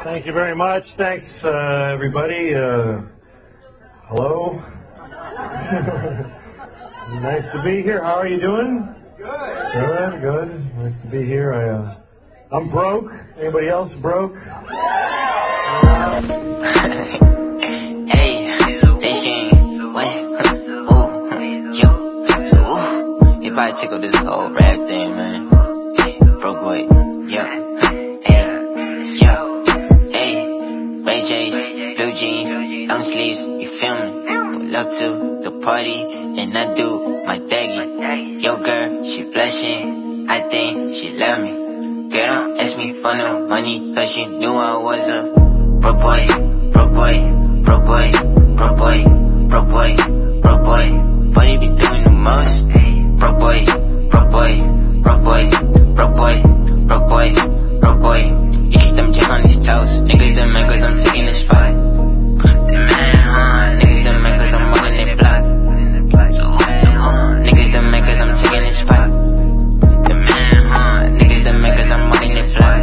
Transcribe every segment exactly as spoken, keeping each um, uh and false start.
Thank you very much. Thanks, uh, everybody. Uh, hello. Nice to be here. How are you doing? Good. Good, good. Nice to be here. I, uh, I'm broke. Anybody else broke? Hey, they came. What? Ooh, yo. So, ooh, you probably check out this whole rap thing, man. Broke boy. Yo. Hey, yo. Hey, Ray J's, blue jeans, long sleeves. You feel me? Pull up to the party, and I do my daggy. Yo, girl, she blushing. I think she love me. Girl, don't ask me for no money, cause she knew I was a broke boy, broke boy, broke boy, broke boy, broke boy, broke boy. But he be doing the most. Broke boy, broke boy, broke boy, broke boy, broke boy, broke boy. You keep them jacks on these toes. Niggas them man cause I'm taking the spot. Them man, huh? Niggas them man cause I'm running their block. So, so, huh? Niggas them man cause I'm taking the spot. Them man, huh? Niggas them man cause I'm running their block.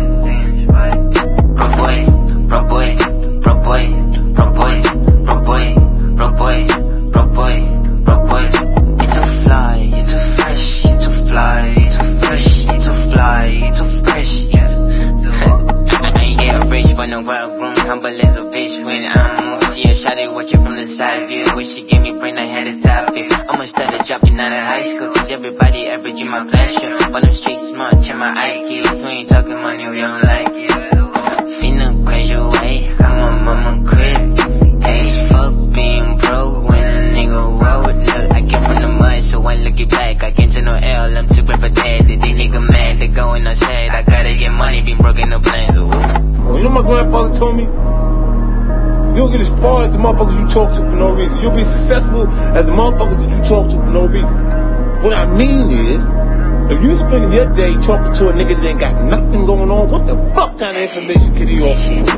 Broke boy, broke boy, broke boy, broke boy, broke boy, broke boy, broke boy, broke boy. You too fly, you too fresh, you too fly, you too fresh, you too fly, you too fresh, you too. I ain't get rich, but no wild groom, humble as a bitch. When I'm on, see a shawty watching from the side view. Wish she gave me brain, I had a top it. I'ma start to dropping out of high school, cause everybody average in my class. But I'm street smart, check my I Q. You ain't talking money, we don't like it. Finna graduate, I'm a mama crib. Hey, as fuck being broke when a nigga roll. Look, I came from the mud, so I look it back. I can't take no L, I'm too great for that. They nigga mad, they going outside. I gotta get money, been broken no plans. Ooh. Well, you know what my grandfather told me? You don't get as far as the motherfuckers you talk to for no reason. You'll be successful as the motherfuckers that you talk to for no reason. What I mean is, if you spend your day talking to a nigga that ain't got nothing going on, what the fuck kind of information could he offer you?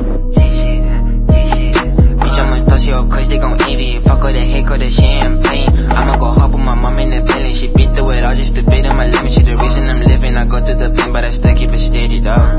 Bitch, I'ma toss your crush, they gon' envy. Fuck all the hate, all the champagne. I'ma go hop with my mom in the building. She been through it all just to beat in my limit. She the reason I'm living. I go through the pain, but I still keep it steady, dog.